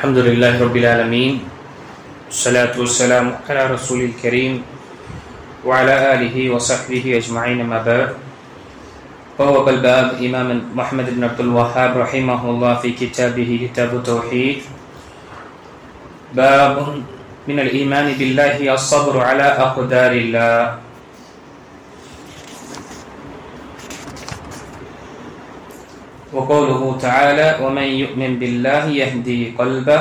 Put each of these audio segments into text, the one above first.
الحمد لله رب العالمين الصلاة والسلام على رسول الكريم وعلى آله وصحبه أجمعين ما بعد بواب الباب إمام محمد بن عبد الوهاب رحمه الله في كتابه كتاب التوحيد باب من الإيمان بالله الصبر على أقدار الله. وقوله تعالى ومن يؤمن بالله يهدي قلبه.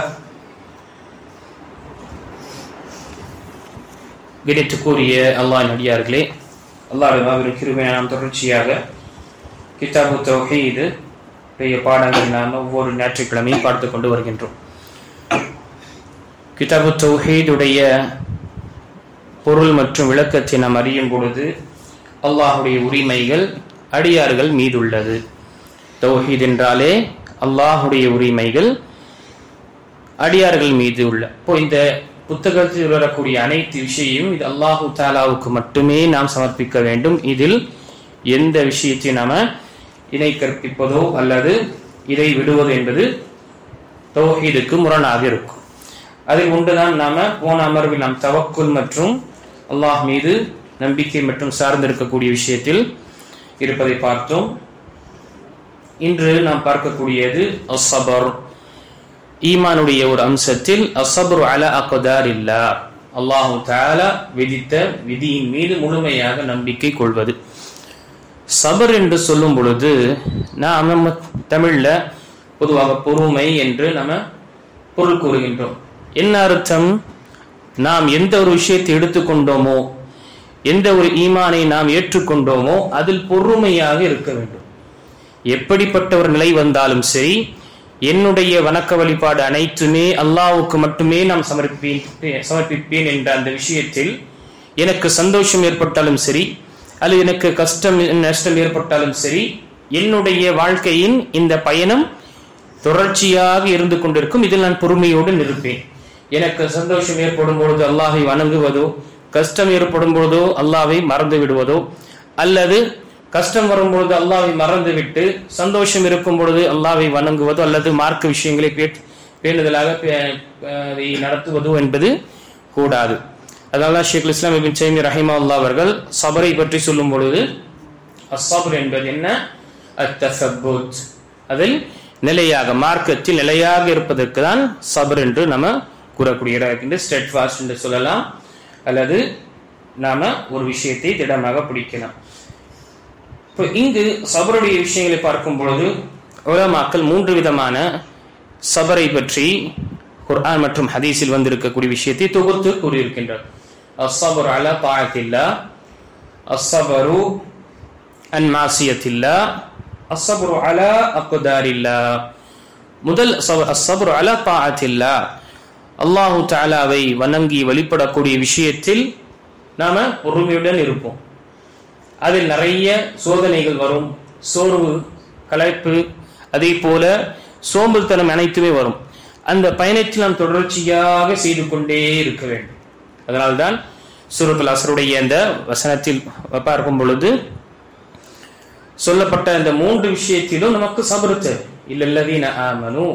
கணித்துக்குரிய அல்லாஹ்வின் அடியார்களே, அல்லாஹ்வின் மாபெரும் கிருபையால் நாம் தொடர்ச்சியாக கிதாபு தௌஹீத் பாடங்கள் நாம் ஒவ்வொரு ஞாயிற்றுக்கிழமையும் பார்த்து கொண்டு வருகின்றோம். கிதாபு தௌஹீத் உடைய பொருள் மற்றும் விளக்கத்தை நாம் அறியும் பொழுது அல்லாஹ்வுடைய உரிமைகள் அடியார்கள் மீது உள்ளது. தௌஹீத் என்றாலே அல்லாஹ்வுடைய உரிமைகள் அடியார்கள் மீது உள்ள. இப்போ இந்த புத்தகத்தில் வரக்கூடிய அனைத்து விஷயமும் இது அல்லாஹு தாலாவுக்கு மட்டுமே நாம் சமர்ப்பிக்க வேண்டும். இதில் எந்த விஷயத்தையும் நாம இணை கற்பிப்பதோ அல்லது இதை விடுவது என்பது தௌஹீதுக்கு முரணாக இருக்கும். அதில் ஒன்றுதான் நாம போன அமர்வில் நாம் தவக்குல் மற்றும் அல்லாஹ் மீது நம்பிக்கை மற்றும் சார்ந்திருக்கக்கூடிய விஷயத்தில் இருப்பதை பார்த்தோம். இன்று நாம் பார்க்கக்கூடியது அஸ்ஸபர், ஈமானுடைய ஒரு அம்சத்தில் அஸ்ஸப்ரு அலா அக்தாரில்லாஹ், அல்லாஹு தஆலா விதித்த விதியின் மீது முழுமையாக நம்பிக்கை கொள்வது. சபர் என்று சொல்லும் பொழுது நாம் தமிழ்ல பொதுவாக பொறுமை என்று நம்ம பொருள் கூறுகின்றோம். என்ன அர்த்தம்? நாம் எந்த ஒரு விஷயத்தை எடுத்துக்கொண்டோமோ, எந்த ஒரு ஈமானை நாம் ஏற்றுக்கொண்டோமோ அதில் பொறுமையாக இருக்க வேண்டும். எப்படிப்பட்ட ஒரு நிலை வந்தாலும் சரி, என்னுடைய வணக்க வழிபாடு அனைத்துமே அல்லாஹ்வுக்கு மட்டுமே நாம் சமர்ப்பிப்பேன் என்ற அந்த விஷயத்தில் எனக்கு சந்தோஷம் ஏற்பட்டாலும் சரி அல்லது எனக்கு கஷ்டம் நஷ்டம் ஏற்பட்டாலும் சரி, என்னுடைய வாழ்க்கையின் இந்த பயணம் தொடர்ச்சியாக இருந்து கொண்டிருக்கும். இதில் நான் பொறுமையோடு நிற்பேன். எனக்கு சந்தோஷம் ஏற்படும் பொழுது அல்லாஹை வணங்குவதோ, கஷ்டம் ஏற்படும் பொழுதோ அல்லாஹை மறந்து விடுவதோ, அல்லது கஷ்டம் வரும்பொழுது அல்லாஹ்வை மறந்துவிட்டு சந்தோஷம் இருக்கும் பொழுது அல்லாஹ்வை வணங்குவதோ அல்லது மார்க்க விஷயங்களை பேணுதலாக நடத்துவதோ என்பது கூடாது. அதனால ஷேகுல் இஸ்லாம் இப்னு தைமிய்யா ரஹிமஹுல்லாஹ் அவர்கள் சபரை பற்றி சொல்லும் பொழுது அஸ்ஸப்ர் என்பது என்ன? அத்தஸப்புத், அதில் நிலையாக மார்க்கத்தில் நிலையாக இருப்பதற்கு தான் சபர் என்று நம்ம கூறக்கூடிய இருக்கின்ற ஸ்டெட்ஃபாஸ்ட் என்று சொல்லலாம், அல்லது நாம ஒரு விஷயத்தை திடமாக பிடிக்கலாம். இப்போ இங்கு சபருடைய விஷயங்களை பார்க்கும் பொழுது உலமாக்கள் 3 விதமான சபரை பற்றி குர்ஆன் மற்றும் ஹதீஸில் வந்திருக்கக்கூடிய விஷயத்தை தொகுத்து கூறியிருக்கின்றார். அஸ்ஸப்ரு அலா தாஅத்தில்லாஹ், அஸ்ஸப்ரு அன் மாசியத்தில்லாஹ், அஸ்ஸப்ரு அலா அக்தாரில்லாஹ். முதல் அஸ்ஸப்ரு அலா தாஅத்தில்லாஹ், அல்லாஹு தஆலாவை வணங்கி வழிபடக்கூடிய விஷயத்தில் நாம பொறுமையுடன் இருப்போம். அதில் நிறைய சோதனைகள் வரும், சோர்வு, களைப்பு, அதே போல சோம்பல்தனம் அனைத்துமே வரும். அந்த பயணத்தில் நாம் தொடர்ச்சியாக செய்து கொண்டே இருக்க வேண்டும். அதனால்தான் சூரத்துல் அஸ்ருடைய அந்த வசனத்தில் பார்க்கும் பொழுது சொல்லப்பட்ட இந்த 3 விஷயத்திலும் நமக்கு சபர் தேவை. இல்லல்லதீன ஆமனு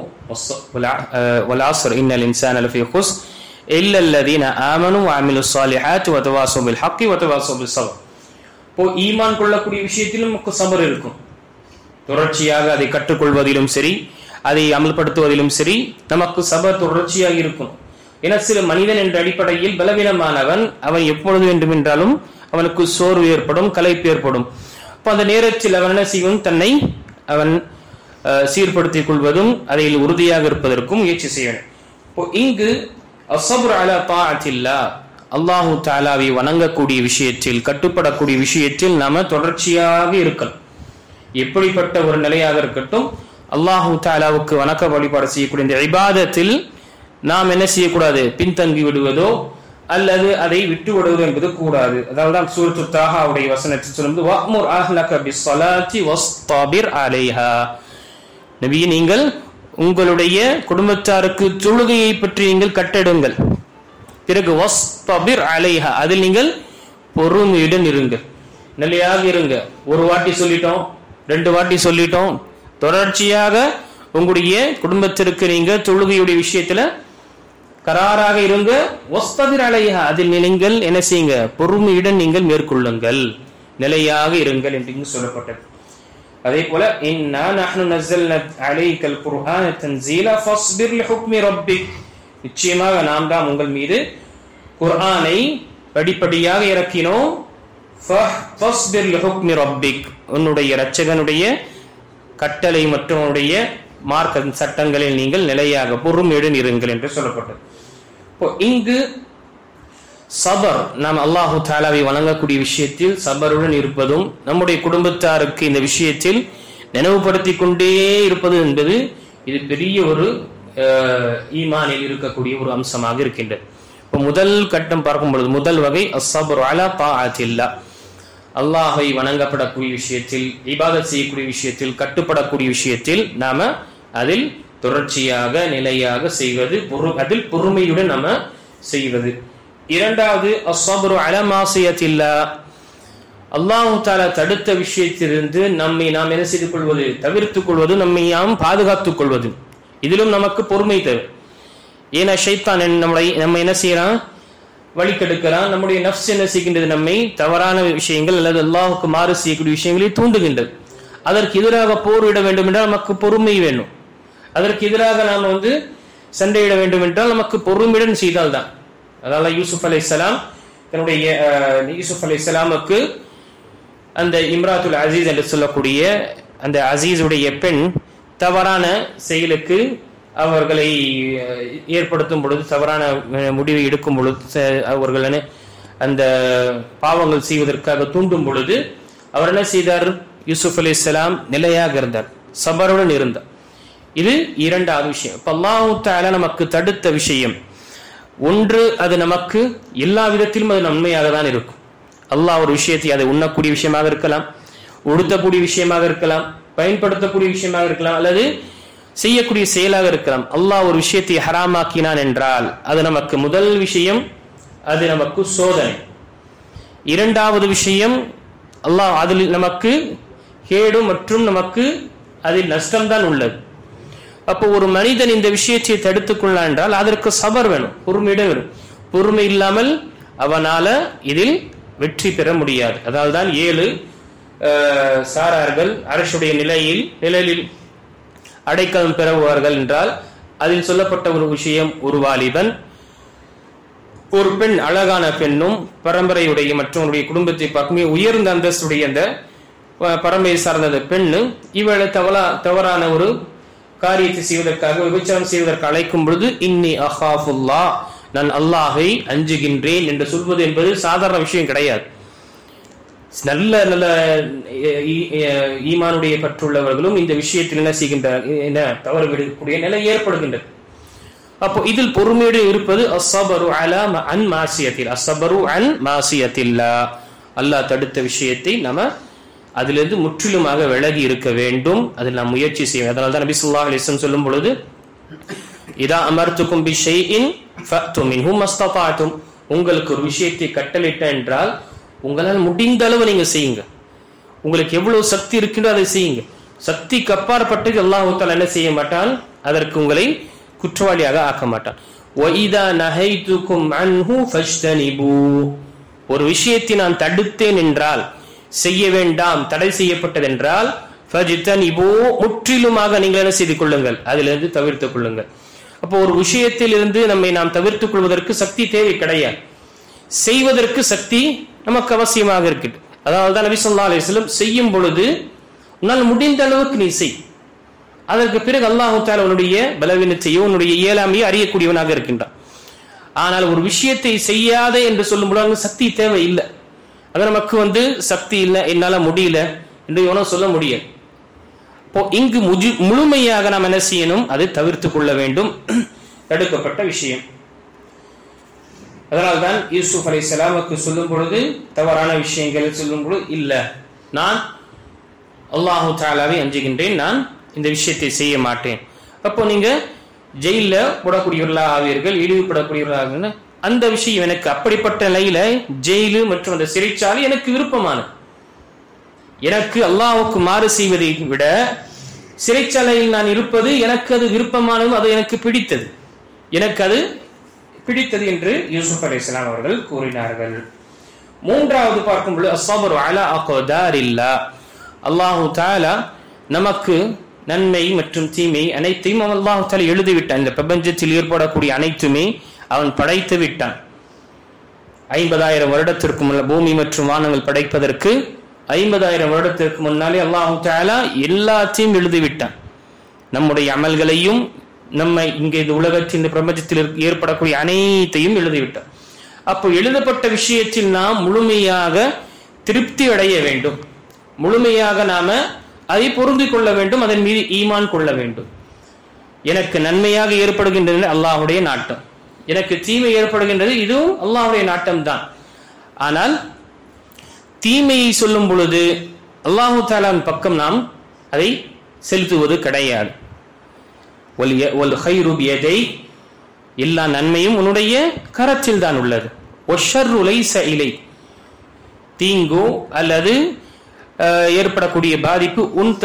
வல் அஸ்ர் இன்னல் இன்சான லஃபீ குஸ்ர் இல்லல்லதீன ஆமனு வஅமிலுஸ் ஸாலிஹாத்தி வதவாஸவ் பில் ஹக்கி வதவாஸவ் பிஸ் ஸப்ர். இப்போ ஈமான் கொள்ளக்கூடிய விஷயத்திலும் நமக்கு சபர் இருக்கும். தொடர்ச்சியாக அதை கற்றுக்கொள்வதிலும் சரி, அதை அமல்படுத்துவதிலும் சரி நமக்கு சபர் தொடர்ச்சியாக இருக்கும். ஏன்னா சில மனிதன் என்ற அடிப்படையில் பலவீனமானவன், அவன் எப்பொழுது வேண்டுமென்றாலும் அவனுக்கு சோர்வு ஏற்படும், களைப்பு ஏற்படும். அப்போ அந்த நேரத்தில் அவன் என்ன செய்யும்? தன்னை அவன் சீர்படுத்திக் கொள்வதும் அதில் உறுதியாக இருப்பதற்கும் முயற்சி செய்யணும். இப்போ இங்கு அஸ்ஸப்ரு அலா தாஅத்தில்லாஹ், அல்லாஹு தஆலாவை வணங்கக்கூடிய விஷயத்தில், கட்டுப்படக்கூடிய விஷயத்தில் நாம தொடர்ச்சியாக இருக்கணும். எப்படிப்பட்ட ஒரு நிலையாக இருக்கட்டும், அல்லாஹு தஆலாவுக்கு வணக்க வழிபாடு செய்யக்கூடிய இந்த இபாதத்தில் நாம் என்ன செய்யக்கூடாது? பின்தங்கி விடுவதோ அல்லது அதை விட்டு விடுவதோ என்பது கூடாது. அதாவது சூரத்து தாஹாவுடைய வசனத்தில் சொல்லும்போது வஅ்முர் அஹ்லக பிஸ்ஸலாத்தி வஸ்தபிர் அலைஹா, நபியே நீங்கள் உங்களுடைய குடும்பத்தாருக்கு தொழுகையை பற்றி நீங்கள் கட்டடுங்கள். பிறகு வஸ்தபிர் அலைஹா, அதில் நீங்கள் பொறுமையுடன் இருங்கள், நிலையாக இருங்க. ஒரு வாட்டி சொல்லிட்டோம், 2 வாட்டி சொல்லிட்டோம், தொடர்ச்சியாக உங்களுடைய குடும்பத்திற்கு நீங்க தொழுகையுடைய விஷயத்துல கராராக இருங்க. வஸ்தபிர் அலைஹா, அதில் நீங்கள் என்ன செய்யுங்க, பொறுமையுடன் நீங்கள் மேற்கொள்ளுங்கள், நிலையாக இருங்கள் என்று சொல்லப்பட்டது. அதே போல இன்னா நஹ்னு நஸல்னா அலைக்கல் குர்ஆன தன்ஸீலா ஃபஸ்பிர் லிஹுக்மி ரப்பிக், நிச்சயமாக நாம் தான் உங்கள் மீது குர்ஆனை படிப்படியாக இறக்கினோம். ஃபஸ்பிர் லிஹுக்மி ரப்பிக், உன்னுடைய இரட்சகனுடைய கட்டளை மற்றும் உன்னுடைய மார்க்க சட்டங்களில் நீங்கள் நிலையாக பொறுமையுடன் இருங்கள் என்று சொல்லப்பட்டது. இப்போ இங்கு சபர், நாம் அல்லாஹு தஆலாவை வணங்கக்கூடிய விஷயத்தில் சபருடன் இருப்பதும் நம்முடைய குடும்பத்தாருக்கு இந்த விஷயத்தில் நினைவுபடுத்திக் கொண்டே இருப்பது என்பது இது பெரிய ஒரு ஈமானில் இருக்கக்கூடிய ஒரு அம்சமாக இருக்கின்றது. இப்போ முதல் கட்டம் பார்க்கும் பொழுது முதல் வகை அஸ்ஸப்ரு அலா தாஅத்தில்லாஹ், அல்லாஹை வணங்கப்படக்கூடிய விஷயத்தில், இபாதத் செய்யக்கூடிய விஷயத்தில், கட்டுப்படக்கூடிய விஷயத்தில் நாம அதில் தொடர்ச்சியாக நிலையாக செய்வது, அதில் பொறுமையுடன் நாம செய்வது. இரண்டாவது அஸ்ஸப்ரு அலா மாசியத்தில்லாஹ், அல்லாஹ் தஆலா தடுத்த விஷயத்திலிருந்து நம்மை நாம் என்ன செய்து கொள்வது, தவிர்த்துக் கொள்வது, நம்மை நாம் பாதுகாத்துக் கொள்வது, இதிலும் நமக்கு பொறுமை தேவை. ஏன்னா ஷைத்தான் நம்ம என்ன செய்யறான், வழிகெடுக்கிறான். நம்முடைய நஃப்ஸ் என்ன செய்கின்றது, நம்மை தவறான விஷயங்கள் அல்லது அல்லாஹுக்கு மாறு செய்யக்கூடிய விஷயங்களை தூண்டுகின்றது. அதற்கு எதிராக போரிட வேண்டும் என்றால் நமக்கு பொறுமை வேணும். அதற்கு எதிராக நாம் சண்டையிட வேண்டும் என்றால் நமக்கு பொறுமையுடன் செய்தால்தான். அதனால யூசுப் அலைஹிஸ்ஸலாம் தன்னுடைய யூசுப் அலைஹிஸ்ஸலாமுக்கு அந்த இம்ராத்துல் அசீஸ் என்று சொல்லக்கூடிய அந்த அசீஸுடைய பெண் தவறான செயலுக்கு அவர்களை ஏற்படுத்தும் பொழுது, தவறான முடிவை எடுக்கும் பொழுது, அவர்கள் அந்த பாவங்கள் செய்வதற்காக தூண்டும் பொழுது அவர் என்ன செய்தார், யூசுப் அலைஹிஸ்ஸலாம் நிலையாக இருந்தார், சபருடன் இருந்தார். இது இரண்டாவது விஷயம். இப்ப அல்லாஹ் தஆலா நமக்கு தடுத்த விஷயம் ஒன்று, அது நமக்கு எல்லா விதத்திலும் அது நன்மையாக தான் இருக்கும். அல்லாஹ் ஒரு விஷயத்தை, அதை உண்ணக்கூடிய விஷயமாக இருக்கலாம், உடுத்தக்கூடிய விஷயமாக இருக்கலாம், பயன்படுத்தக்கூடிய விஷயமாக இருக்கலாம், அல்லது செய்யக்கூடிய செயலாக இருக்கலாம். அல்லாஹ் ஒரு விஷயத்தை ஹராமாக்கினான் என்றால் அது நமக்கு முதல் விஷயம், அது நமக்கு சோதனை. இரண்டாவது விஷயம், அல்லாஹ் அதில் நமக்கு கேடு மற்றும் நமக்கு அதில் நஷ்டம்தான் உள்ளது. அப்போ ஒரு மனிதன் இந்த விஷயத்தை தடுத்துக் கொள்ளலாம் என்றால் அதற்கு சபர் வேணும், பொறுமையிடம் வேணும். பொறுமை இல்லாமல் அவனால இதில் வெற்றி பெற முடியாது. அதாவது தான் 7 சாரார்கள் அரசுடைய நிலையில் அடைக்கலம் பெறுவார்கள் என்றால் அதில் சொல்லப்பட்ட ஒரு விஷயம், ஒரு வாலிபன், ஒரு பெண், அழகான பெண்ணும் பரம்பரையுடைய மற்றும் குடும்பத்தை பார்க்கும் உயர்ந்த அந்தஸ்துடைய அந்த பரம்பரை சார்ந்த பெண்ணு இவளை தவறான ஒரு காரியத்தை செய்வதற்காக, விபச்சாரம் செய்வதற்கு அழைக்கும் பொழுது இன்னி அஹாஃபுல்லாஹ், நான் அல்லாஹை அஞ்சுகின்றேன் என்று சொல்வது என்பது சாதாரண விஷயம் கிடையாது. நல்ல நல்ல ஈமானுடைய பற்றுள்ளவர்களும் இந்த விஷயத்தில் என்ன செய்கின்றார், என்ன தவறு விடக்கூடிய நிலை ஏற்படுகின்றது. அப்போ இதில் பொறுமையோடு இருப்பது அஸ்ஸபரு அலா அன் மாசியத்தில், அஸ்ஸபரு அன் மாசியத்தில்லாஹ், அல்லாஹ் தடுத்த விஷயத்தை நம்ம அதிலிருந்து முற்றிலுமாக விலகி இருக்க வேண்டும், அதில் நாம் முயற்சி செய்வோம். அதனால தான் நபி ஸல்லல்லாஹு அலைஹி வஸல்லம் சொல்லும் பொழுது இதா அமர்த்துக்கும் பிஷைஇன் ஃபஅது மின்ஹு மஸ்ததஅதும், உங்களுக்கு ஒரு விஷயத்தை கட்டளையிட்ட என்றால் உங்களால் முடிந்த அளவு நீங்க செய்யுங்க, உங்களுக்கு எவ்வளவு சக்தி இருக்கின்றோ அதை செய்யுங்க. சக்திக்கு அப்பாற்பட்டு அல்லாஹ் தஆலா என்ன செய்ய மாட்டான், அதற்கு உங்களை குற்றவாளியாக ஆக்க மாட்டான். வஇதா நஹைதுக்கும் அன்ஹு ஃபஜ்தனிபு, ஒரு விஷயத்தை நான் தடுத்தேன் என்றால், செய்ய வேண்டாம், தடை செய்யப்பட்டது என்றால், ஃபஜ்தனிபு, முற்றிலுமாக நீங்கள் என்ன செய்து கொள்ளுங்கள், அதிலிருந்து தவிர்த்துக் கொள்ளுங்கள். அப்போ ஒரு விஷயத்தில் இருந்து நம்மை நாம் தவிர்த்துக் கொள்வதற்கு சக்தி தேவை கிடையாது, செய்வதற்கு சக்தி நமக்கு அவசியமாக இருக்குது. அதாவது தான் நபி ஸல்லல்லாஹு அலைஹி வஸல்லம் செய்யும் பொழுது உன்னால் முடிந்த அளவுக்கு நீ செய், அதற்கு பிறகு அல்லாஹ் தஆலா உன்னுடைய பலவீனத்தையோ உன்னுடைய இயலாமையோ அறியக்கூடியவனாக இருக்கின்றான். ஆனால் ஒரு விஷயத்தை செய்யாதே என்று சொல்லும் பொழுது சக்தி தேவை இல்லை, அது நமக்கு சக்தி இல்லை, என்னால முடியல என்று இவனும் சொல்ல முடியாது. இப்போ இங்கு முழுமையாக நாம் என்ன செய்யணும், அதை தவிர்த்து கொள்ள வேண்டும், தடுக்கப்பட்ட விஷயம். அதனால்தான் யூசுப் அலைஹிஸ்ஸலாமுக்கு சொல்லும் பொழுது, தவறான விஷயங்கள் சொல்லும் பொழுது, இல்ல நான் அல்லாஹ் தஆலாவை அஞ்சுகின்றேன், நான் இந்த விஷயத்தை செய்ய மாட்டேன். அப்போ நீங்க ஜெயில போடக்கூடியவர்களாக ஆவீர்கள், இழிவுபடக்கூடியவர்களாக, அந்த விஷயம் எனக்கு அப்படிப்பட்ட நிலையில ஜெயிலு மற்றும் அந்த சிறைச்சாலை எனக்கு விருப்பமானது. எனக்கு அல்லாஹ்வுக்கு மாறு செய்வதை விட சிறைச்சாலையில் நான் இருப்பது எனக்கு அது விருப்பமானது, அது எனக்கு பிடித்தது, எனக்கு அது பிடித்தது என்று யூசுப் அலைஹிஸ்ஸலாம் அவர்கள் கூறினார்கள். மூன்றாவது பார்க்கும் பொழுது அஸ்ஸப்ரு அலா அக்தாரில்லாஹ், அல்லாஹு தஆலா நமக்கு நன்மை மற்றும் தீமை அனைத்தையும் அல்லாஹு தஆலா எழுதிவிட்டான். இந்த பிரபஞ்சத்தில் ஏற்படக்கூடிய அனைத்துமே அவன் படைத்து விட்டான். 50,000 வருடத்திற்கு முன்னால் பூமி மற்றும் வானங்கள் படைப்பதற்கு 50,000 வருடத்திற்கு முன்னாலே அல்லாஹு தஆலா எல்லாத்தையும் எழுதிவிட்டான். நம்முடைய அமல்களையும் நம்மை இங்கே இந்த உலகத்தில் இந்த பிரபஞ்சத்தில் ஏற்படக்கூடிய அனைத்தையும் எழுதிவிட்டான். அப்போ எழுதப்பட்ட விஷயத்தில் நாம் முழுமையாக திருப்தி அடைய வேண்டும், முழுமையாக நாம அதை பொருந்திக் கொள்ள வேண்டும், அதன் மீது ஈமான் கொள்ள வேண்டும். எனக்கு நன்மையாக ஏற்படுகின்றது அல்லாஹ்வுடைய நாட்டம், எனக்கு தீமை ஏற்படுகின்றது இதுவும் அல்லாஹ்வுடைய நாட்டம் தான். ஆனால் தீமையை சொல்லும் பொழுது அல்லாஹு தஆலாவின் பக்கம் நாம் அதை செலுத்துவது கிடையாது. வல் கைரு பியதை, எல்லா நன்மையும் உன்னுடைய கரத்தில் தான் உள்ளது. வஷ்ஷர்ரு லைஸ இலை, தீங்கோ அல்லது ஏற்படக்கூடிய பாதிப்பு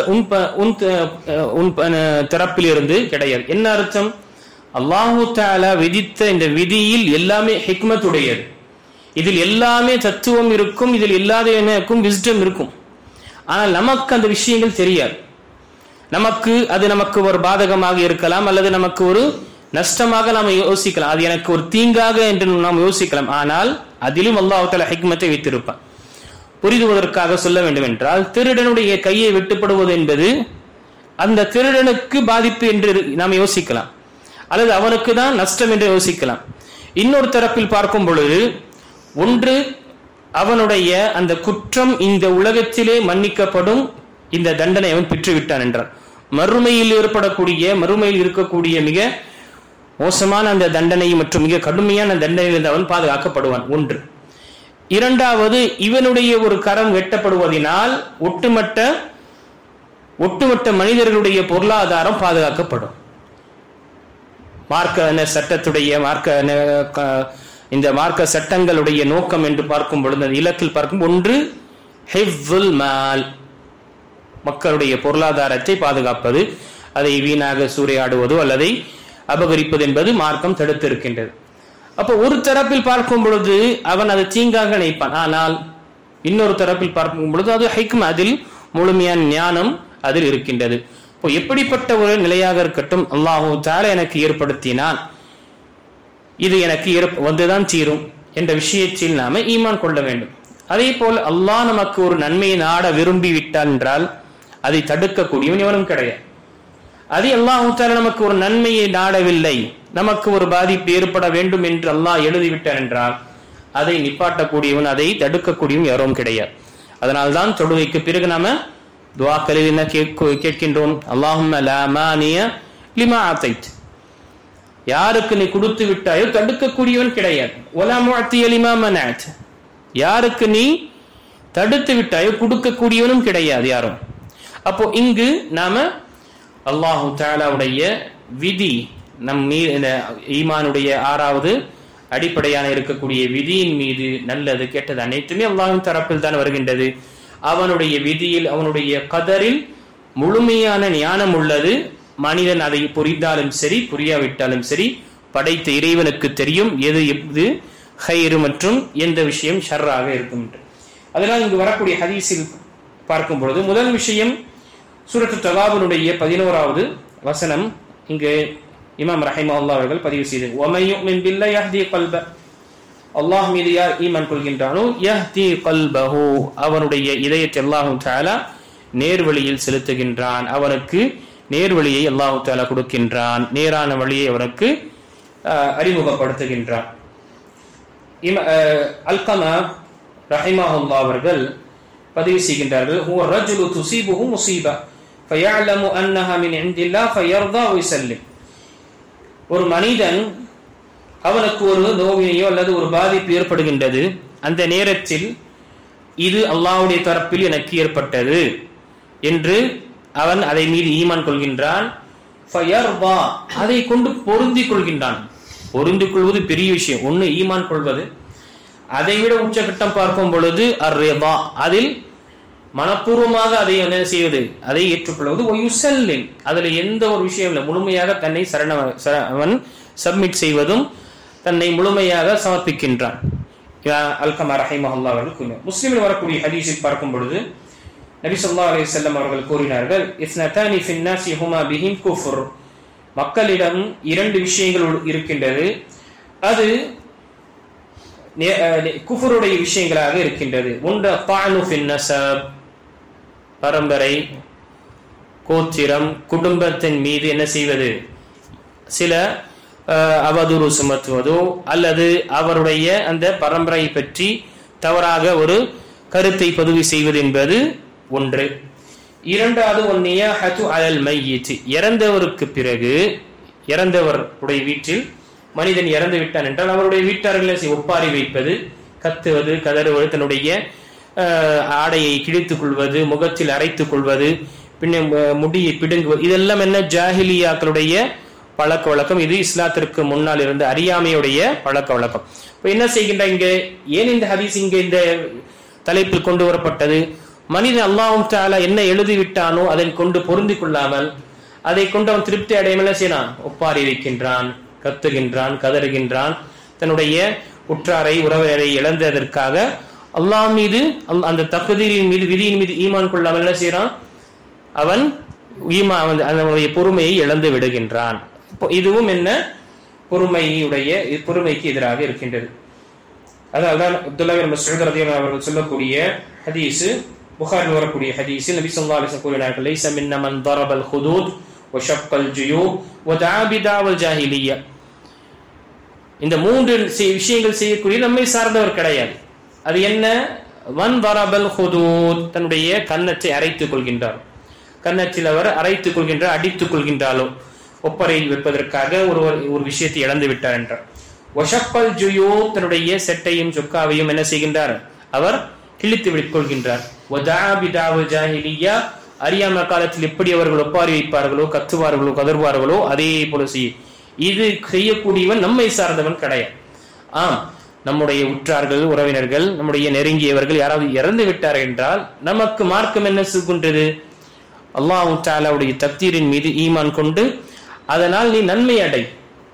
உன் தரப்பிலிருந்து கிடையாது. என்ன அர்த்தம்? அல்லாஹு தஆலா விதித்த இந்த விதியில் எல்லாமே ஹிக்மத் உடையது, இதில் எல்லாமே தத்துவம் இருக்கும், இதில் எல்லாத்தையும் விஸ்டம் இருக்கும். ஆனால் நமக்கு அந்த விஷயங்கள் தெரியாது. நமக்கு ஒரு பாதகமாக இருக்கலாம், அல்லது நமக்கு ஒரு நஷ்டமாக நாம் யோசிக்கலாம், அது எனக்கு ஒரு தீங்காக என்று நாம் யோசிக்கலாம். ஆனால் அதிலும் அல்லாஹ் தஆலா ஹிக்மத்தை வைத்திருப்பான். புரிதுவதற்காக சொல்ல வேண்டும் என்றால், திருடனுடைய கையை வெட்டுப்படுவது என்பது அந்த திருடனுக்கு பாதிப்பு என்று நாம் யோசிக்கலாம், அல்லது அவனுக்கு தான் நஷ்டம் என்று யோசிக்கலாம். இன்னொரு தரப்பில் பார்க்கும் பொழுது, ஒன்று அவனுடைய அந்த குற்றம் இந்த உலகத்திலே மன்னிக்கப்படும், இந்த தண்டனை அவன் பெற்றுவிட்டான் என்றால், மறுமையில் இருக்கக்கூடிய மிக மோசமான அந்த தண்டனை மற்றும் மிக கடுமையான தண்டனையிலிருந்து அவன் பாதுகாக்கப்படுவான். ஒன்று. இரண்டாவது, இவனுடைய ஒரு கரம் வெட்டப்படுவதனால் ஒட்டுமொத்த மனிதர்களுடைய பொருளாதாரம் பாதுகாக்கப்படும். இந்த மார்க்க சட்டங்களுடைய நோக்கம் என்று பார்க்கும் பொழுது, அந்த இலக்கில் பார்க்கும், ஒன்று ஹிஃபுல் மால், மக்களுடைய பொருளாதாரத்தை பாதுகாப்பது, அதை வீணாக சூறையாடுவதோ அல்லதை அபகரிப்பது என்பது மார்க்கம் தடுத்திருக்கின்றது. அப்போ ஒரு தரப்பில் பார்க்கும் பொழுது அவன் அதை தீங்காக நினைப்பான், ஆனால் இன்னொரு தரப்பில் பார்க்கும் பொழுது அது ஹிக்மத், அதில் முழுமையான ஞானம் அதில் இருக்கின்றது. இப்போ எப்படிப்பட்ட ஒரு நிலையாக இருக்கட்டும், அல்லாஹு தஆலா எனக்கு ஏற்படுத்தினான், இது எனக்கு வந்துதான் தீரும் என்ற விஷயத்தில் நாம ஈமான் கொள்ள வேண்டும். அதே போல் அல்லாஹ் நமக்கு ஒரு நன்மையை நாட விரும்பி விட்டான் என்றால் அதை தடுக்கக்கூடியவன் எவனும் கிடையாது. அது அல்லாஹ் தஆலா நமக்கு ஒரு நன்மையை நாடவில்லை, நமக்கு ஒரு பாதிப்பு ஏற்பட வேண்டும் என்று அல்லாஹ் எழுதிவிட்டான் என்றால் அதை நிப்பாட்டக்கூடியவன், அதை தடுக்கக்கூடியவன் யாரும் கிடையாது. அதனால்தான் தொழுகைக்கு பிறகு நாம துஆக்களில் என்ன கேட்கின்றோம்? அல்லாஹும்ம லா மானிய லிமா ஆதைத், யாருக்கு நீ கொடுத்து விட்டாயோ தடுக்கக்கூடியவன் கிடையாது. வலா முஅத்திய லிமா மனஅத், யாருக்கு நீ தடுத்து விட்டாயோ கொடுக்கக்கூடியவனும் கிடையாது யாரும். அப்போ இங்கு நாம அல்லாஹு தஆலாவுடைய விதி, நம் மீது ஈமானுடைய 6வது அடிப்படையான இருக்கக்கூடிய விதியின் மீது நல்லது கெட்டது அனைத்துமே அல்லாஹ்வின் தரப்பில் தான் வருகின்றது. அவனுடைய விதியில், அவனுடைய கதரில் முழுமையான ஞானம் உள்ளது. மனிதன் அதை புரிந்தாலும் சரி புரியாவிட்டாலும் சரி, படைத்த இறைவனுக்கு தெரியும் எது ஹைரு மற்றும் எந்த விஷயம் ஷர்ராக இருக்கும். அதனால் இங்கு வரக்கூடிய ஹதீஸில் பார்க்கும் பொழுது முதல் விஷயம் சூரத்து தகாபுனுடைய 11வது வசனம். இங்கு இமாம் ரஹிமஹுல்லாஹ் அவர்கள் பதிவு செய்தது, வமன் யுமின் பில்லாஹி யஹ்தி கல்ப, அல்லாஹ் மீது யார் ஈமான் கொள்கின்றானோ யஹ்தி கல்பஹு, அவனுடைய இதயத்தை அல்லாஹ் தஆலா நேர்வழியில் செலுத்துகின்றான், அவனுக்கு நேர்வழியை அல்லாஹ் தஆலா கொடுக்கின்றான், நேரான வழியை அவனுக்கு அறிமுகப்படுத்துகின்றான். அல்கமா ரஹிமஹுல்லாஹ் அவர்கள் பதிவு செய்கின்றார்கள், ஹுவ ரஜுலு துஸீபுஹு முஸீபா ஃபயஅலமு அன்னஹா மின் இன்தில்லாஹ் ஃபயர்தா வ யுஸல்லிம். ஒரு மனிதன், அவனுக்கு ஒரு நோவினையோ அல்லது ஒரு பாதிப்பு ஏற்படுகின்றது, அந்த நேரத்தில் இது அல்லாஹ்வுடைய தரப்பில் எனக்கு ஏற்பட்டது என்று அவன் அதை மீது ஈமான் கொள்கின்றான். ஃபயர்தா, அதை கொண்டு பொருந்திக் கொள்கின்றான். பொருந்திக் கொள்வது பெரிய விஷயம். ஒன்று ஈமான் கொள்வது, அதை விட உச்சகட்டம் பார்க்கும் பொழுது அர்ரிதா, அதில் மனப்பூர்வமாக அதை என்ன செய்வது, அதை ஏற்றுக்கொள்வது. ஒயுசல்லிம், அதுல எந்த ஒரு விஷயம் இல்லை, முழுமையாக தன்னை அவன் சப்மிட் செய்வதும் தன்னை முழுமையாக சமர்ப்பிக்கின்றான். அல்கமா ரஹிமஹுல்லாஹ் அவர்கள் கூறினார். முஸ்லிமில் வரக்கூடிய ஹதீஸில் பார்க்கும் பொழுது நபி ஸல்லல்லாஹு அலைஹி வஸல்லம் அவர்கள் கூறினார்கள், இஸ்னதானி ஃபின்னாஸி ஹுமா பிஹிம் குஃப்ர், மக்களிடம் 2 விஷயங்கள் இருக்கின்றது, அது குஃபருடைய விஷயங்களாக இருக்கின்றது. ஒன்று தானு ஃபின் நஸப், பரம்பரை கோத்திரம் குடும்பத்தின் மீது என்ன செய்வது, சில அவதூறு சுமத்துவதோ அல்லது அவருடைய அந்த பரம்பரை பற்றி தவறாக ஒரு கருத்தை பதிவு செய்வது என்பது ஒன்று. இரண்டாவது ஒன்னியாஹது அலல் மையித், இறந்தவருக்கு பிறகு இறந்தவருடைய வீட்டில் மனிதன் இறந்து விட்டான் என்றால் அவருடைய வீட்டார்களை ஒப்பாரி வைப்பது, கத்துவது, கதறுவது, தன்னுடைய ஆடையை கிழித்துக் கொள்வது, முகத்தில் அரைத்துக் கொள்வது, பின்ன முடியை பிடுங்குவது, இதெல்லாம் என்ன ஜாஹிலியாக்களுடைய பழக்க வழக்கம். இது இஸ்லாத்திற்கு முன்னால் இருந்த அறியாமையுடைய பழக்க வழக்கம். இப்ப என்ன செய்கின்ற இங்க, ஏன் இந்த ஹதீஸ் இங்க இந்த தலைப்பில் கொண்டு வரப்பட்டது? மனிதன் அல்லாஹ் தஆலா என்ன எழுதிவிட்டானோ அதை கொண்டு பொருந்தி கொள்ளாமல் அதை கொண்டு அவன் திருப்தி அடையாமல் செய்யறான், ஒப்பாரி வைக்கின்றான், கத்துகின்றான், கதறுகின்றான். தன்னுடைய உற்றாரை உறவினரை இழந்ததற்காக அல்லாஹ் மீது அந்த தக்தீரின் மீது விதியின் மீது ஈமான் கொள்ளாமல் என்ன செய்யறான், அவன் அதனுடைய பொறுமையை இழந்து விடுகின்றான். இதுவும் என்ன, பொறுமைக்கு எதிராக இருக்கின்றது. அதனால்தான் அப்துல்லாஹ் பின் மஸ்ஊத் ரலியல்லாஹு அன்ஹு அவர்கள் சொல்லக்கூடிய ஹதீஸ், புகாரில் வரக்கூடிய ஹதீஸ், நபி ஸல்லல்லாஹு அலைஹி வஸல்லம் கூறினார்கள், லைஸ மின்னா மன் தரபல் ஹுதூத் வ ஷக்கல் ஜுயூப் வ தஆ பிதாவல் ஜாஹிலிய்யா. இந்த 3 விஷயங்கள் செய்யக்கூடிய நம்மை சார்ந்தவர் கிடையாது. அது என்ன? மன் தரபல் ஹுதூத், தன்னுடைய கன்னத்தை அரைத்துக் கொள்கின்றார், கன்னத்தில் அவர் அரைத்துக் கொள்கின்றார், அடித்துக் கொள்கின்றாலோ, ஒப்பரை வைப்பதற்காக ஒரு விஷயத்தை இழந்து விட்டார் என்றார். வஷக்கல் ஜுயூப், தன்னுடைய செட்டையும் சொக்காவையும் என்ன செய்கின்றார், அவர் கிழித்து விட்டுக்கொள்கின்றார். ஜாஹிலிய்யா, அறியாம காலத்தில் எப்படி அவர்கள் ஒப்பாரி வைப்பார்களோ, கத்துவார்களோ, கதர்வார்களோ அதே போல செய்யும். இது செய்யக்கூடியவன் நம்மை சார்ந்தவன் கிடையாது. ஆம், நம்முடைய உற்றார்கள் உறவினர்கள் நம்முடைய நெருங்கியவர்கள் யாராவது இறந்து விட்டார் என்றால் நமக்கு மார்க்கம் என்ன செய்கின்றது, அல்லாஹ் தஆலாவுடைய தக்தீரின் மீது ஈமான் கொண்டு அதனால் நீ நன்மை அடை,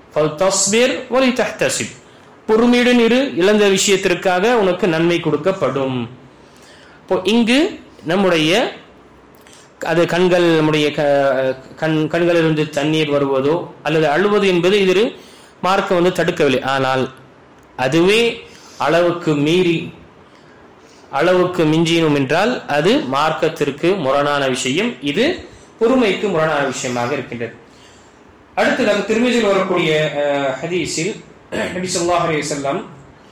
பொறுமையுடன் இரு, இழந்த விஷயத்திற்காக உனக்கு நன்மை கொடுக்கப்படும். இங்கு நம்முடைய அது கண்கள், நம்முடைய கண்களிலிருந்து தண்ணீர் வருவதோ அல்லது அழுவது என்பது இது மார்க்கம் தடுக்கவில்லை. ஆனால் அதுவே அளவுக்கு மிஞ்சினும் என்றால் அது மார்க்கத்திற்கு முரணான விஷயம், இது பொறுமைக்கு முரணான விஷயமாக இருக்கின்றது. அடுத்ததாக திருமிதியில் வரக்கூடிய ஹதீஸில் நபி ஸல்லல்லாஹு அலைஹி வஸல்லம்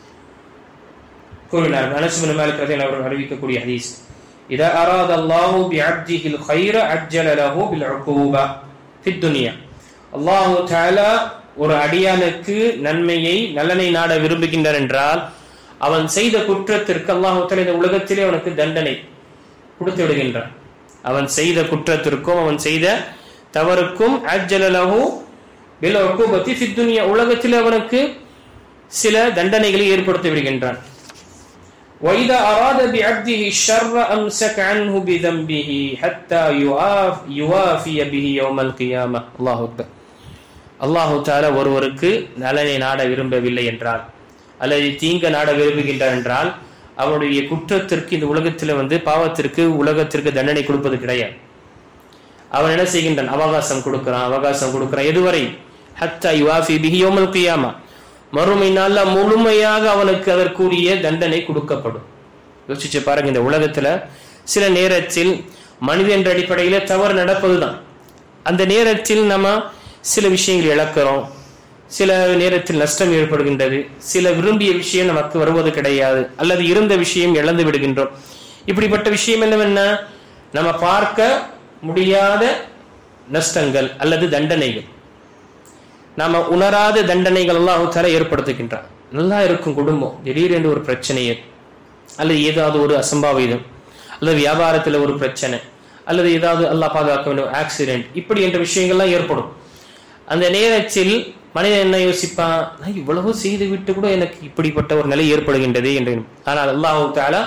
கூறினார், அனஸ் இப்னு மாலிக் ரலியல்லாஹு அன்ஹு அறிவிக்கக்கூடிய ஹதீஸ், இதா அராத அல்லாஹு பிஅப்திஹில் கைர அஜ்ஜல லஹு பில் உகூபா ஃபித் துன்யா. அல்லாஹ் தஆலா ஒரு அடியானுக்கு நலனை நாட விரும்புகின்றார் என்றால் அவன் செய்த குற்றத்திற்கு அல்லாஹ் தஆலா இந்த உலகத்திலே அவனுக்கு தண்டனை கொடுத்து விடுகின்றான். அவன் செய்த குற்றத்திற்கும் அவன் செய்த தவறுக்கும் அஜ்ஜல லஹு பில் உகூபத்தி ஃபித் துன்யா, உலகத்தில் அவனுக்கு சில தண்டனைகளை ஏற்படுத்தி விடுகின்றான். وَإِذَا أَرَادَ بِعَبْدِهِ الشَّرَّ أَمْسَكَ عَنْهُ بِذَنبِهِ حَتَّى يُوَافِيَ بِهِ يَوْمَ الْقِيَامَةِ. அல்லாஹ் அக்பர். அல்லாஹ் தஆலா ஒருவருக்கு நலனை நாட விரும்பவில்லை என்றால் அல்லது தீங்க நாட விரும்புகின்றார் என்றால் அவருடைய குற்றத்திற்கு இந்த உலகத்தில் பாவத்திற்கு உலகத்திற்கு தண்டனை கொடுப்பது கிடையாது. அவன் என்ன செய்கின்றான், அவகாசம் கொடுக்கிறான். எதுவரை? ஹத்தா யுவாஃபி பிஹி யௌமல் கியாமா, மறுமை நாள்ல முழுமையாக அவனுக்கு அதற்குரிய தண்டனை கொடுக்கப்படும். யோசிச்சு பாருங்க, இந்த உலகத்துல சில நேரத்தில் மனித என்ற அடிப்படையில தவறு நடப்பதுதான். அந்த நேரத்தில் நம்ம சில விஷயங்கள் இழக்கிறோம், சில நேரத்தில் நஷ்டம் ஏற்படுகின்றது, சில விரும்பிய விஷயம் நமக்கு வருவது கிடையாது, அல்லது இருந்த விஷயம் இழந்து விடுகின்றோம். இப்படிப்பட்ட விஷயம் என்னவென்ன, நம்ம பார்க்க முடியாத நஷ்டங்கள் அல்லது தண்டனைகள், நாம உணராத தண்டனைகள் அல்லாஹ் தஆலா ஏற்படுத்துகின்றான். நல்லா இருக்கும் குடும்பம், திடீரென்று ஒரு பிரச்சனையை அல்லது ஏதாவது ஒரு அசம்பாவிதம் அல்லது வியாபாரத்தில் ஒரு பிரச்சனை அல்லது ஏதாவது அல்லாஹ் பாதுகாக்க வேண்டும் ஆக்சிடென்ட், இப்படி என்ற விஷயங்கள்லாம் ஏற்படும். அந்த நேரத்தில் மனிதன் என்ன யோசிப்பான், நான் இவ்வளவு செய்து விட்டு கூட எனக்கு இப்படிப்பட்ட ஒரு நிலை ஏற்படுகின்றது என்று. ஆனால் அல்லாஹ் தஆலா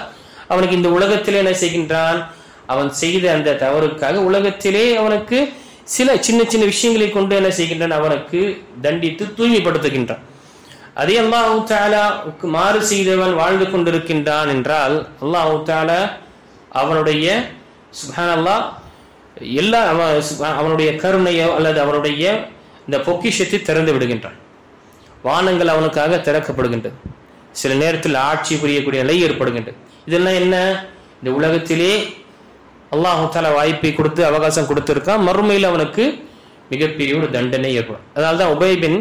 அவனுக்கு இந்த உலகத்திலே என்ன செய்கின்றான், அவன் செய்த அந்த தவறுக்காக உலகத்திலே அவனுக்கு சில சின்ன சின்ன விஷயங்களை கொண்டு என்ன செய்கின்றான், அவனுக்கு தண்டித்து தூய்மைப்படுத்துகின்றான். அதே அல்லாஹ் தஆலாவுக்கு மாறு செய்தவன் வாழ்ந்து கொண்டிருக்கின்றான் என்றால் அல்லாஹ் தஆலா அவனுடைய சுப்ஹானல்லாஹ் எல்லா அவனுடைய கருணையோ அல்லது அவனுடைய இந்த பொக்கிஷத்தை திறந்து விடுகின்றான். வானங்கள் அவனுக்காக திறக்கப்படுகின்றது. சில நேரத்தில் ஆட்சி புரியக்கூடிய நிலை ஏற்படுகின்றது. இதெல்லாம் என்ன, இந்த உலகத்திலே அல்லாஹ் தஆலா வாய்ப்பை கொடுத்து அவகாசம் கொடுத்திருக்கான். மறுமையில் அவனுக்கு மிகப்பெரிய ஒரு தண்டனை ஏற்படும். அதனால்தான் உபை பின்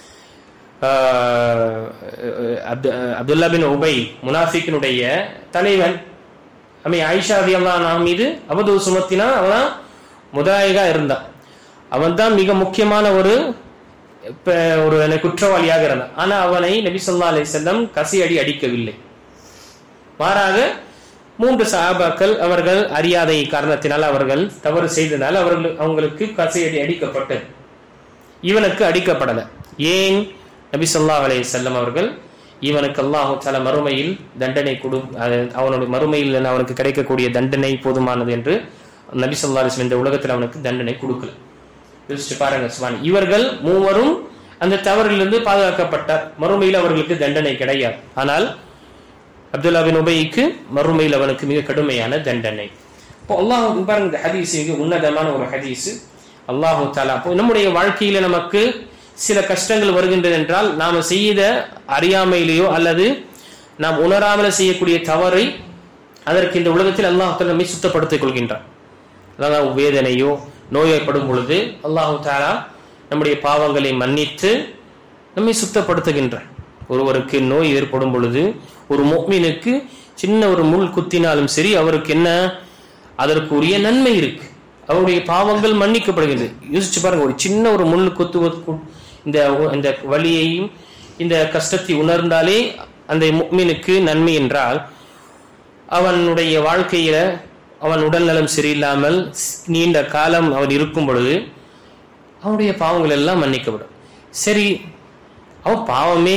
அப்துல்லா பின் உபை முனாஃபிக்கினுடைய தலைவன் ஆயிஷா ரலியல்லாஹு அன்ஹா மீது அவதூறு சுமத்தினா அவன் முதாயிகா இருந்தான். அவன் தான் மிக முக்கியமான ஒரு குற்றவாளியாக இருந்தான். ஆனா அவனை நபி ஸல்லல்லாஹு அலைஹி வஸல்லம் கசையடி அடிக்கவில்லை. மாறாக 3 சஹாபாக்கள் அவர்கள் அறியாதை காரணத்தினால் அவர்கள் தவறு செய்ததால் அவங்களுக்கு கசையடி அடிக்கப்பட்டது. இவனுக்கு அடிக்கப்படல. ஏன்? நபி ஸல்லல்லாஹு அலைஹி வஸல்லம் அவர்கள் இவனுக்கு அல்லாஹ் தஆலா மறுமையில் தண்டனை அவனுடைய மறுமையில் அவனுக்கு கிடைக்கக்கூடிய தண்டனை போதுமானது என்று நபி ஸல்லல்லாஹு அலைஹி வஸல்லம் இந்த உலகத்தில் அவனுக்கு தண்டனை கொடுக்கல. யோசிச்சு பாருங்க சுபான். இவர்கள் மூவரும் அந்த தவறிலிருந்து பாதுகாக்கப்பட்டார். மறுமையில் அவர்களுக்கு தண்டனை கிடையாது. ஆனால் அப்துல்லா பின் உபைக்கு மறுமையில் அவனுக்கு மிக கடுமையான தண்டனை. இப்போ அல்லாஹ் பாருங்க, இந்த ஹதீஸ் மிக உன்னதமான ஒரு ஹதீஸ். அல்லாஹ் தஆலா நம்முடைய வாழ்க்கையில நமக்கு சில கஷ்டங்கள் வருகின்றது என்றால் நாம செய்த அறியாமையிலேயோ அல்லது நாம் உணராமல் செய்யக்கூடிய தவறை அதற்கு இந்த உலகத்தில் அல்லாஹ் தஆலா நம்மை சுத்தப்படுத்திக் கொள்கின்றான். அதாவது வேதனையோ நோய்ப்படும் பொழுது அல்லாஹ் தஆலா நம்முடைய பாவங்களை மன்னித்து நம்மை சுத்தப்படுத்துகின்றான். ஒருவருக்கு நோய் ஏற்படும் பொழுது ஒரு முஃமினுக்கு சின்ன ஒரு முள் குத்தினாலும் சரி அவருக்கு என்ன அதற்குரிய நன்மை இருக்கு, அவருடைய பாவங்கள் மன்னிக்கப்படுகிறது. யோசிச்சு பாருங்க, ஒரு சின்ன ஒரு முள் குத்து இந்த வலியையும் இந்த கஷ்டத்தை உணர்ந்தாலே அந்த முஃமினுக்கு நன்மை என்றால் அவனுடைய வாழ்க்கையில அவன் உடல் நலம் சரியில்லாமல் நீண்ட காலம் அவன் இருக்கும் பொழுது அவனுடைய பாவங்கள் எல்லாம் மன்னிக்கப்படும். சரி, அவன் பாவமே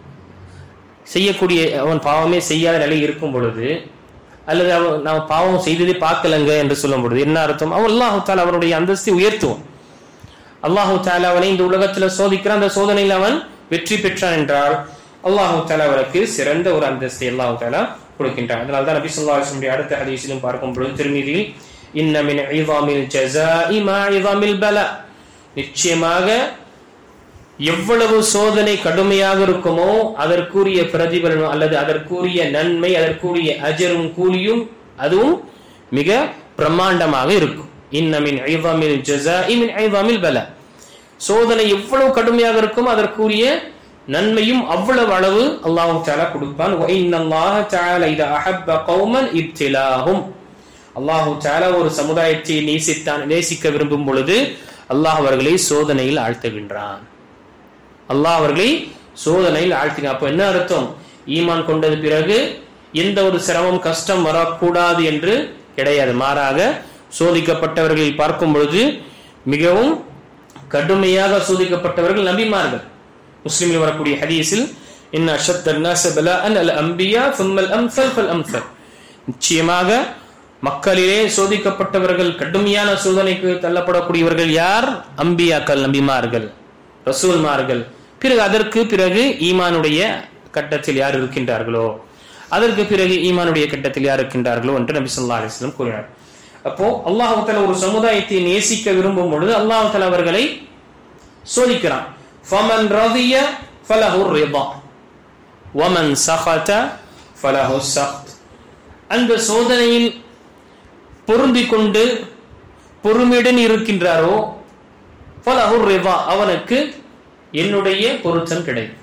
செய்யாத நிலை இருக்கும் பொழுது அல்லது நாம் பாவம் செய்ததே பார்க்கலங்க என்று சொல்லும் பொழுது என்ன அர்த்தம்? அவன் அல்லாஹ் தஆலா அவனுடைய அந்தஸ்தை உயர்த்துவான். அல்லாஹ் தஆலா அவனை இந்த உலகத்தில் சோதிக்கிறான். அந்த சோதனையில் அவன் வெற்றி பெற்றான் என்றால் அல்லாஹ் தஆலா அவனுக்கு சிறந்த ஒரு அந்தஸ்தை அல்லாஹ் தஆலா கொடுக்கின்றான். அதனால்தான் நபி ஸல்லல்லாஹு அலைஹி வஸல்லம் அடுத்த ஹதீஸிலும் பார்க்கும் பொழுது திருமிதியில் இன்ன மின் இஸாமில் ஜஸாஇ மா இஸாமில் பலா, நிச்சயமாக எவ்வளவு சோதனை கடுமையாக இருக்குமோ அதற்குரிய பிரதிபலனும் அல்லது அதற்குரிய நன்மை அதற்குரிய அஜரும் கூலியும் அதுவும் மிக பிரம்மாண்டமாக இருக்கும். இன்ன மின் இஸாமில் ஜஸாஇ மின் இஸாமில் பலா, சோதனை எவ்வளவு கடுமையாக இருக்குமோ அதற்குரிய நன்மையும் அவ்வளவு அளவு அல்லாஹ் தஆலா கொடுப்பான். வ இன்னல்லாஹ தஆலா இதா அஹப்ப கௌமன் இப்திலாஹும், அல்லாஹ் தஆலா ஒரு சமுதாயத்தை நேசிக்க விரும்பும் பொழுது அல்லாஹ் அவர்களை சோதனையில் ஆழ்த்துகின்றான். அல்லாஹ் அவர்களை சோதனையில் ஆழ்த்துகிறான். அப்ப என்ன அர்த்தம்? ஈமான் கொண்டது பிறகு எந்த ஒரு சிரமம் கஷ்டம் வரக்கூடாது என்று கிடையாது. மாறாக சோதிக்கப்பட்டவர்களை பார்க்கும் பொழுது மிகவும் கடுமையாக சோதிக்கப்பட்டவர்கள் நபிமார்கள். முஸ்லிமில் வரக்கூடிய ஹதீஸில் இன்ன அஷத்தன் நாஸ பலாஅன் அல் அன்பியா சும்மல் அம்ஸல் ஃபல் அம்ஸல், நிச்சயமாக மக்களிலே சோதிக்கப்பட்டவர்கள் கடுமையான சோதனைக்கு தள்ளப்படக்கூடியவர்கள் யார்? அம்பியாக்கள், நபிமார்கள், ரசூல்மார்கள். பிறகு அதற்கு பிறகு ஈமானுடைய கட்டத்தில் யார் இருக்கின்றார்களோ அதற்கு பிறகு ஈமானுடைய கட்டத்தில் யார் இருக்கின்றார்களோ என்று நபி ஸல்லல்லாஹு அலைஹி வஸல்லம் கூறினார். அப்போ அல்லாஹ் தஆலா ஒரு சமுதாயத்தை நேசிக்க விரும்பும் பொழுது அல்லாஹ் தஆலா அவர்களை சோதிக்கிறான். ஃபமன் ரதிய ஃபலஹு ரிதா வமன் சഖத ஃபலஹு ஸഖத், அந்த சோதனையில் பொருந்திக் கொண்டு பொறுமையுடன் இருக்கின்றாரோ ஃபலஹு ரிதா, அவனுக்கு என்னுடைய பொருத்தம் கிடைக்கும்.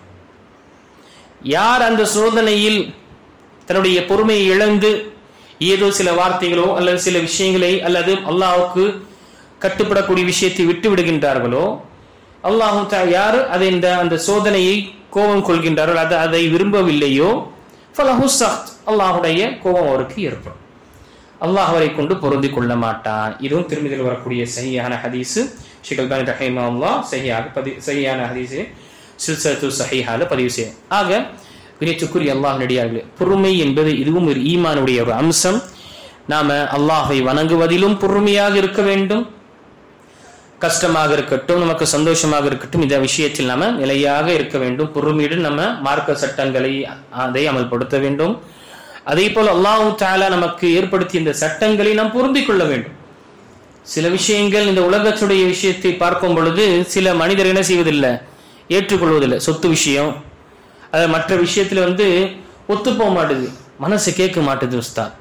யார் அந்த சோதனையில் தன்னுடைய பொறுமையை இழந்து ஏதோ சில வார்த்தைகளோ அல்லது சில விஷயங்களை அல்லது அல்லாஹ்வுக்கு கட்டுப்படக்கூடிய விஷயத்தை விட்டு விடுகின்றார்களோ, அல்லாஹ் யார் அதை அந்த சோதனையை கோபம் கொள்கின்றார்கள், அதை விரும்பவில்லையோ ஃபலஹு ஸഖத், அல்லாஹ்வுடைய கோபம் அவருக்கு ஏற்படும். அல்லாஹ் அவரை கொண்டு பொருந்தி கொள்ள மாட்டான். இதுவும் திருமதியில் வரக்கூடிய சஹீஹான ஹதீஸ். ஷேக் அல்பானி ரஹிமஹுல்லாஹ் சஹீஹான ஹதீஸ் சில்சிலத்து ஸஹீஹால பதிவு செய்ய. ஆக பிணைச்சுக்குரிய அல்லாஹ் நடிகார்களே, பொறுமை என்பது இதுவும் ஒரு ஈமானுடைய ஒரு அம்சம். நாம அல்லாஹை வணங்குவதிலும் பொறுமையாக இருக்க வேண்டும். கஷ்டமாக இருக்கட்டும், நமக்கு சந்தோஷமாக இருக்கட்டும், இந்த விஷயத்தில் நாம நிலையாக இருக்க வேண்டும். பொறுமையுடன் நம்ம மார்க்க சட்டங்களை அதை அமல்படுத்த வேண்டும். அதே போல அல்லாஹ் தஆலா நமக்கு ஏற்படுத்திய இந்த சட்டங்களை நாம் பொருந்திக் கொள்ள வேண்டும். சில விஷயங்கள் இந்த உலகத்துடைய விஷயத்தை பார்க்கும் பொழுது சில மனிதர் என்ன செய்வதில்லை, ஏற்றுக்கொள்வதில்லை. சொத்து விஷயம், அது மற்ற விஷயத்துல ஒத்து போக மாட்டுது, மனசு கேட்க மாட்டுது. உஸ்தாத்,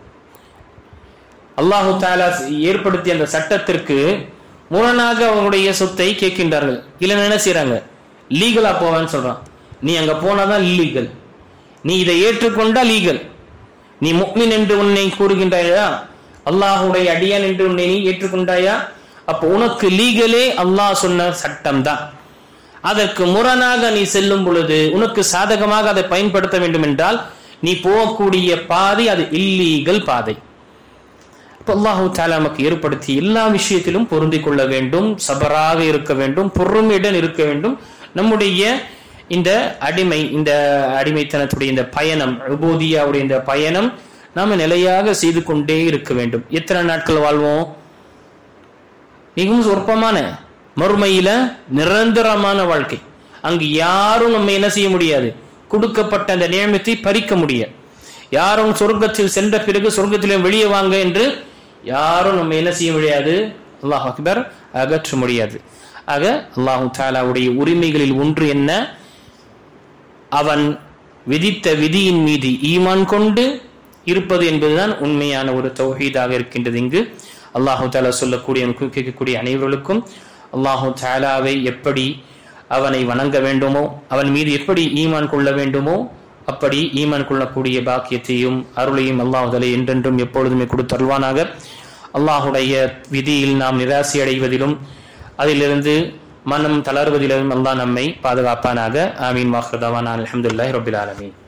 அல்லாஹு தஆலா ஏற்படுத்திய அந்த சட்டத்திற்கு முரணாக அவங்களுடைய சொத்தை கேட்கின்றார்கள். இல்லைன்னு என்ன செய்யறாங்க, லீகலா போவேன்னு சொல்றான். நீ அங்க போனாதான் இல்லீகல், நீ இதை ஏற்றுக்கொண்டா லீகல். நீ முஃமின் என்று உன்னை கூறுகின்றாயா, அல்லாஹுடைய அடியான் என்று உன்னை நீ ஏற்றுக்கொண்டாயா, அப்போ உனக்கு லீகலே அல்லாஹ் சொன்ன சட்டம் தான். அதற்கு முரணாக நீ செல்லும் பொழுது உனக்கு சாதகமாக அதை பயன்படுத்த வேண்டும் என்றால் நீ போகக்கூடிய பாதை அது இல்லீகல் பாதை. அல்லாஹு தஆலா நமக்கு ஏற்படுத்தி எல்லா விஷயத்திலும் பொருந்திக் கொள்ள வேண்டும், சபராக இருக்க வேண்டும், பொறுமையுடன் இருக்க வேண்டும். நம்முடைய இந்த அடிமைத்தனத்துடைய இந்த பயணம், உபூதியாவுடைய இந்த பயணம் நாம நிலையாக செய்து கொண்டே இருக்க வேண்டும். எத்தனை நாட்கள் வாழ்வோம்? மிகவும் சொற்பமான, மறுமையில நிரந்தரமான வாழ்க்கை. அங்கு யாரும் நம்ம என்ன செய்ய முடியாது, கொடுக்கப்பட்ட அந்த நியமத்தை பறிக்க முடியாது. யாரும் சொர்க்கத்தில் சென்ற பிறகு சொர்க்கத்திலும் வெளியே வாங்க என்று யாரும் நம்ம என்ன செய்ய முடியாது, அல்லாஹ் அக்பர், அகற்ற முடியாது. ஆக அல்லாஹு தஆலாவுடைய உரிமைகளில் ஒன்று என்ன, அவன் விதித்த விதியின் மீது ஈமான் கொண்டு இருப்பது என்பதுதான் உண்மையான ஒரு தௌஹீதாக இருக்கின்றது. இங்கு அல்லாஹு தஆலா சொல்லக்கூடிய கேட்கக்கூடிய அனைவர்களுக்கும் அல்லாஹு தஆலாவை எப்படி அவனை வணங்க வேண்டுமோ, அவன் மீது எப்படி ஈமான் கொள்ள வேண்டுமோ அப்படி ஈமான் கொள்ளக்கூடிய பாக்கியத்தையும் அருளையும் அல்லாஹ் தஆலா என்றென்றும் எப்பொழுதுமே கொடுத்தருள்வானாக. அல்லாஹுடைய விதியில் நாம் நிராசை அடைவதிலும் அதிலிருந்து மனம் தளர்வதிலும் அல்லாஹ் நம்மை பாதுகாப்பானாக. ஆமீன். வாஹிரு தஅவானா அல்ஹம்துலில்லாஹி ரப்பில் ஆலமீன்.